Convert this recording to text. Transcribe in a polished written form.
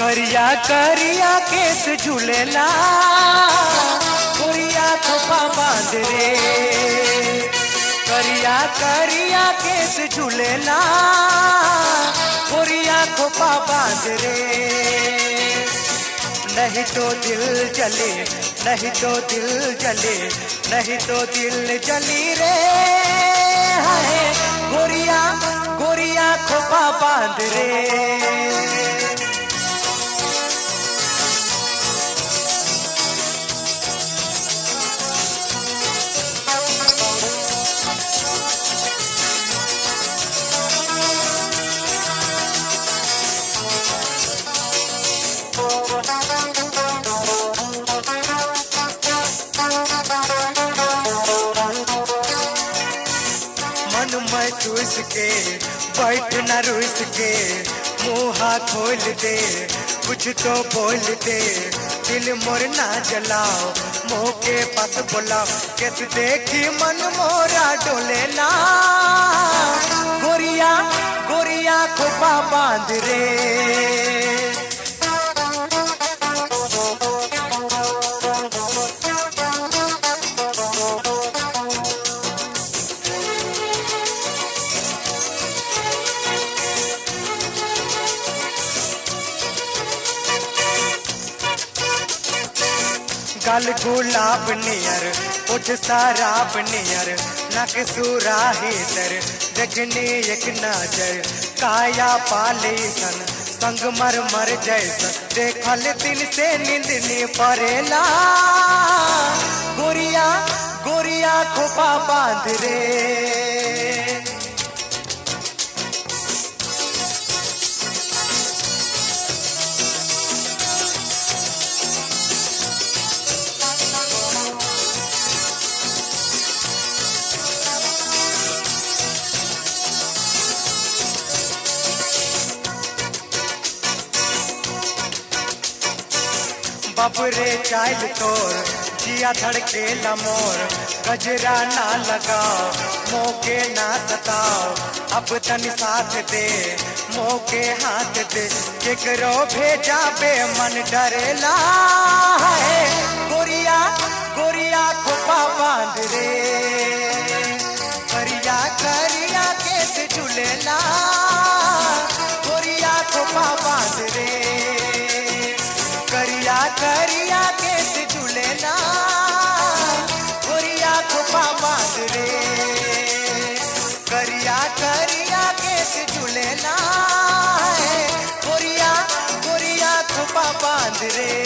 करिया करिया केस झूलेला गोरिया खोपा बांध रे। करिया करिया केस झूलेला गोरिया खोपा बांध रे। नहीं तो दिल जले, नहीं तो दिल जले, नहीं तो दिल जली रे। हाय गोरिया गोरिया खोपा बांध रे। मन में चूस के बैठ न रुस के, मुँह खोल दे कुछ तो बोल दे। दिल मोर ना जलाओ, मुँह के पास बुलाओ, कैसे देखी मन मोरा डोलेला। गोरिया गोरिया खोपा बांध रे। गल गुलाब नियर उठ शराब नियर, नक सुराही दर देखने एक नजर। काया पाले सन संग मर मर जैसन, देखल दिन से नींद ने परेला। गोरिया गोरिया खोपा बांध रे। बबरे चाइल तोर जिया धड़केला मोर, गजरा ना लगाओ मोके ना सताओ। अब तन साथ दे मोके हाथ दे, केकरो भेजा बे मन डरेला। है गोरिया गोरिया खोपा बांध रे। करिया करिया केस झूलेला गोरिया खोपा बांध रे। करिया करिया केस झूलेला गोरिया खोपा बांध रे। करिया करिया केस झूलेला गोरिया गोरिया खोपा बांध रे।